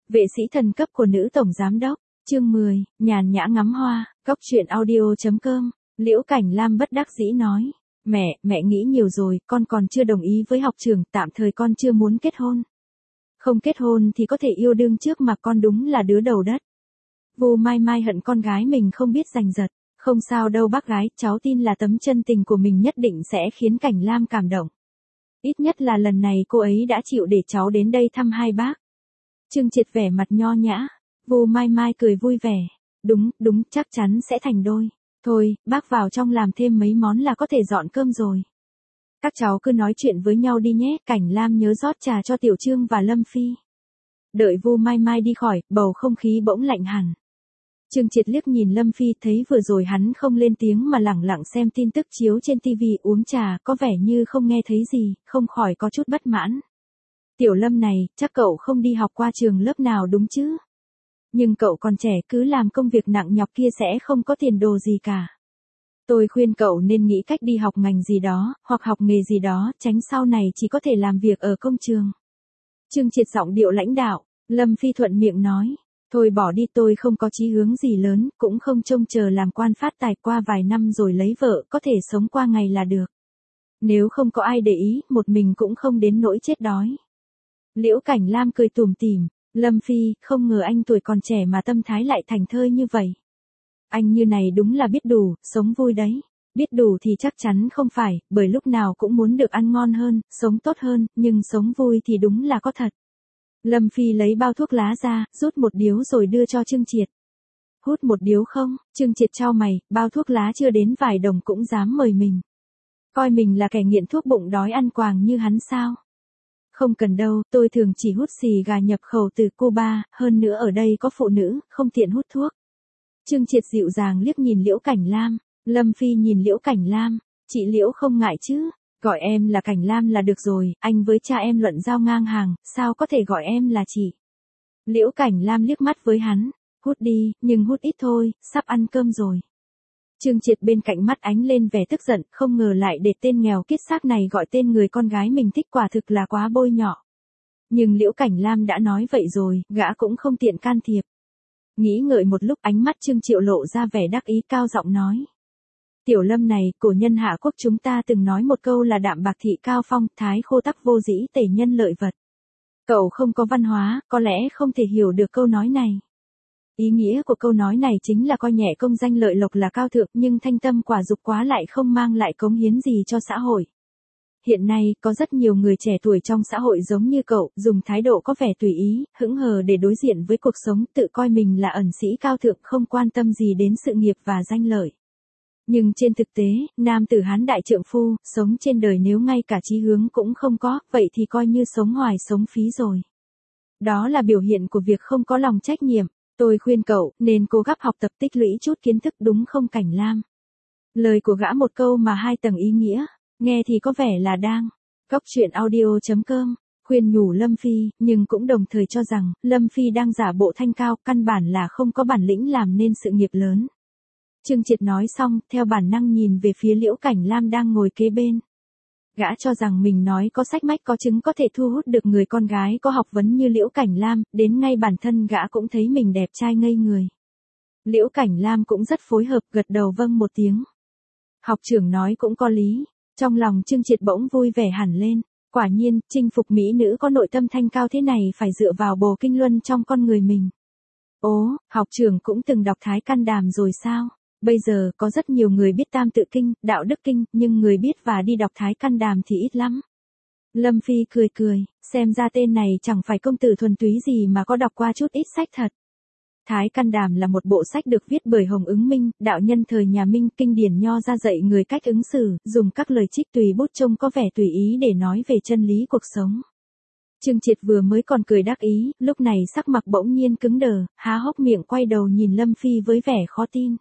Vệ sĩ thần cấp của nữ tổng giám đốc. Chương 10, nhàn nhã ngắm hoa. Cóc truyện audio.com. Liễu Cảnh Lam bất đắc dĩ nói. Mẹ nghĩ nhiều rồi, con còn chưa đồng ý với học trưởng, tạm thời con chưa muốn kết hôn. Không kết hôn thì có thể yêu đương trước mà, con đúng là đứa đầu đất. Vu Mai Mai hận con gái mình không biết giành giật. Không sao đâu bác gái, cháu tin là tấm chân tình của mình nhất định sẽ khiến Cảnh Lam cảm động. Ít nhất là lần này cô ấy đã chịu để cháu đến đây thăm hai bác. Trương Triệt vẻ mặt nho nhã. Vu Mai Mai cười vui vẻ. Đúng, chắc chắn sẽ thành đôi. Thôi, bác vào trong làm thêm mấy món là có thể dọn cơm rồi. Các cháu cứ nói chuyện với nhau đi nhé. Cảnh Lam nhớ rót trà cho Tiểu Trương và Lâm Phi. Đợi Vu Mai Mai đi khỏi, bầu không khí bỗng lạnh hẳn. Trương Triệt liếc nhìn Lâm Phi, thấy vừa rồi hắn không lên tiếng mà lẳng lặng xem tin tức chiếu trên TV uống trà, có vẻ như không nghe thấy gì, không khỏi có chút bất mãn. Tiểu Lâm này, chắc cậu không đi học qua trường lớp nào đúng chứ? Nhưng cậu còn trẻ, cứ làm công việc nặng nhọc kia sẽ không có tiền đồ gì cả. Tôi khuyên cậu nên nghĩ cách đi học ngành gì đó, hoặc học nghề gì đó, tránh sau này chỉ có thể làm việc ở công trường. Trương Triệt giọng điệu lãnh đạo. Lâm Phi thuận miệng nói. Thôi bỏ đi, tôi không có chí hướng gì lớn, cũng không trông chờ làm quan phát tài, qua vài năm rồi lấy vợ, có thể sống qua ngày là được. Nếu không có ai để ý, một mình cũng không đến nỗi chết đói. Liễu Cảnh Lam cười tủm tỉm. Lâm Phi, không ngờ anh tuổi còn trẻ mà tâm thái lại thành thơi như vậy. Anh như này đúng là biết đủ, sống vui đấy. Biết đủ thì chắc chắn không phải, bởi lúc nào cũng muốn được ăn ngon hơn, sống tốt hơn, nhưng sống vui thì đúng là có thật. Lâm Phi lấy bao thuốc lá ra, rút một điếu rồi đưa cho Trương Triệt. Hút một điếu không? Trương Triệt chau mày, bao thuốc lá chưa đến vài đồng cũng dám mời mình. Coi mình là kẻ nghiện thuốc bụng đói ăn quàng như hắn sao? Không cần đâu, tôi thường chỉ hút xì gà nhập khẩu từ Cuba, hơn nữa ở đây có phụ nữ, không tiện hút thuốc. Trương Triệt dịu dàng liếc nhìn Liễu Cảnh Lam. Lâm Phi nhìn Liễu Cảnh Lam. Chị Liễu không ngại chứ? Gọi em là Cảnh Lam là được rồi, anh với cha em luận giao ngang hàng, sao có thể gọi em là chị? Liễu Cảnh Lam liếc mắt với hắn. Hút đi, nhưng hút ít thôi, sắp ăn cơm rồi. Trương Triệt bên cạnh mắt ánh lên vẻ tức giận, không ngờ lại để tên nghèo kiết xác này gọi tên người con gái mình thích, quả thực là quá bôi nhọ. Nhưng Liễu Cảnh Lam đã nói vậy rồi, gã cũng không tiện can thiệp. Nghĩ ngợi một lúc, ánh mắt Trương Triệu lộ ra vẻ đắc ý, cao giọng nói. Tiểu Lâm này, cổ nhân Hạ Quốc chúng ta từng nói một câu là đạm bạc thị cao phong, thái khô tắc vô dĩ, tể nhân lợi vật. Cậu không có văn hóa, có lẽ không thể hiểu được câu nói này. Ý nghĩa của câu nói này chính là coi nhẹ công danh lợi lộc là cao thượng, nhưng thanh tâm quả dục quá lại không mang lại cống hiến gì cho xã hội. Hiện nay, có rất nhiều người trẻ tuổi trong xã hội giống như cậu, dùng thái độ có vẻ tùy ý, hững hờ để đối diện với cuộc sống, tự coi mình là ẩn sĩ cao thượng, không quan tâm gì đến sự nghiệp và danh lợi. Nhưng trên thực tế, nam tử Hán đại trượng phu, sống trên đời nếu ngay cả chí hướng cũng không có, vậy thì coi như sống hoài sống phí rồi. Đó là biểu hiện của việc không có lòng trách nhiệm. Tôi khuyên cậu, nên cố gắng học tập tích lũy chút kiến thức, đúng không Cảnh Lam? Lời của gã một câu mà hai tầng ý nghĩa, nghe thì có vẻ là đang. Cóc truyện audio.com, khuyên nhủ Lâm Phi, nhưng cũng đồng thời cho rằng, Lâm Phi đang giả bộ thanh cao, căn bản là không có bản lĩnh làm nên sự nghiệp lớn. Trương Triệt nói xong, theo bản năng nhìn về phía Liễu Cảnh Lam đang ngồi kế bên. Gã cho rằng mình nói có sách mách có chứng có thể thu hút được người con gái có học vấn như Liễu Cảnh Lam, đến ngay bản thân gã cũng thấy mình đẹp trai ngây người. Liễu Cảnh Lam cũng rất phối hợp, gật đầu vâng một tiếng. Học trưởng nói cũng có lý. Trong lòng Trương Triệt bỗng vui vẻ hẳn lên. Quả nhiên, chinh phục mỹ nữ có nội tâm thanh cao thế này phải dựa vào bồ kinh luân trong con người mình. Ố, học trưởng cũng từng đọc Thái Can Đàm rồi sao? Bây giờ, có rất nhiều người biết Tam Tự Kinh, Đạo Đức Kinh, nhưng người biết và đi đọc Thái Can Đàm thì ít lắm. Lâm Phi cười, xem ra tên này chẳng phải công tử thuần túy gì mà có đọc qua chút ít sách thật. Thái Can Đàm là một bộ sách được viết bởi Hồng Ứng Minh, đạo nhân thời nhà Minh, kinh điển nho ra dạy người cách ứng xử, dùng các lời trích tùy bút trông có vẻ tùy ý để nói về chân lý cuộc sống. Trương Triệt vừa mới còn cười đắc ý, lúc này sắc mặt bỗng nhiên cứng đờ, há hốc miệng quay đầu nhìn Lâm Phi với vẻ khó tin.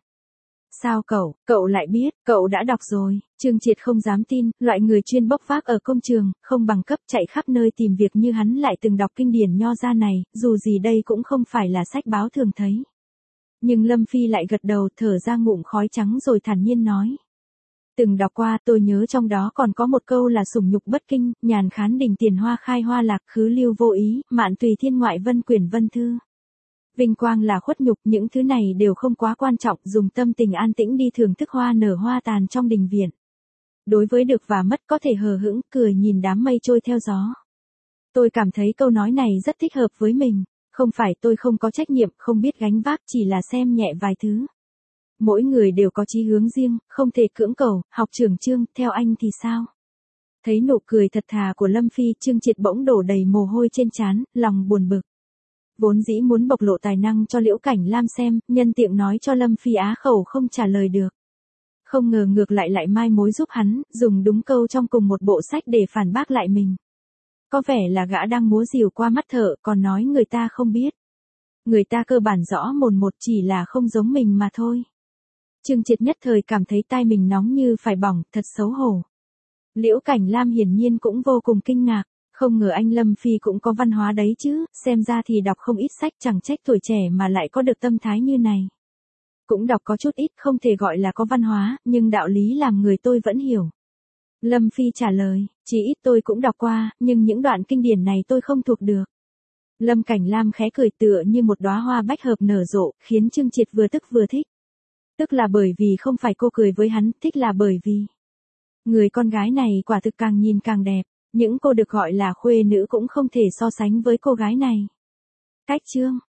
Sao cậu lại biết, cậu đã đọc rồi? Trương Triệt không dám tin, loại người chuyên bốc vác ở công trường, không bằng cấp chạy khắp nơi tìm việc như hắn lại từng đọc kinh điển nho ra này, dù gì đây cũng không phải là sách báo thường thấy. Nhưng Lâm Phi lại gật đầu, thở ra ngụm khói trắng rồi thản nhiên nói. Từng đọc qua, tôi nhớ trong đó còn có một câu là sủng nhục bất kinh, nhàn khán đình tiền hoa khai hoa lạc, khứ lưu vô ý, mạn tùy thiên ngoại vân quyển vân thư. Vinh quang là khuất nhục, những thứ này đều không quá quan trọng, dùng tâm tình an tĩnh đi thưởng thức hoa nở hoa tàn trong đình viện. Đối với được và mất có thể hờ hững, cười nhìn đám mây trôi theo gió. Tôi cảm thấy câu nói này rất thích hợp với mình, không phải tôi không có trách nhiệm, không biết gánh vác, chỉ là xem nhẹ vài thứ. Mỗi người đều có chí hướng riêng, không thể cưỡng cầu. Học trưởng Trương, theo anh thì sao? Thấy nụ cười thật thà của Lâm Phi, Trương Triệt bỗng đổ đầy mồ hôi trên trán, lòng buồn bực. Vốn dĩ muốn bộc lộ tài năng cho Liễu Cảnh Lam xem, nhân tiện nói cho Lâm Phi á khẩu không trả lời được. Không ngờ ngược lại mai mối giúp hắn, dùng đúng câu trong cùng một bộ sách để phản bác lại mình. Có vẻ là gã đang múa rìu qua mắt thợ, còn nói người ta không biết. Người ta cơ bản rõ mồn một, chỉ là không giống mình mà thôi. Trương Triệt nhất thời cảm thấy tai mình nóng như phải bỏng, thật xấu hổ. Liễu Cảnh Lam hiển nhiên cũng vô cùng kinh ngạc, không ngờ anh Lâm Phi cũng có văn hóa đấy chứ, xem ra thì đọc không ít sách, chẳng trách tuổi trẻ mà lại có được tâm thái như này. Cũng đọc có chút ít, không thể gọi là có văn hóa, nhưng đạo lý làm người tôi vẫn hiểu. Lâm Phi trả lời, chỉ ít tôi cũng đọc qua, nhưng những đoạn kinh điển này tôi không thuộc được. Lâm Cảnh Lam khẽ cười tựa như một đóa hoa bách hợp nở rộ, khiến Trương Triệt vừa tức vừa thích. Tức là bởi vì không phải cô cười với hắn, thích là bởi vì người con gái này quả thực càng nhìn càng đẹp, những cô được gọi là khuê nữ cũng không thể so sánh với cô gái này. Cách chương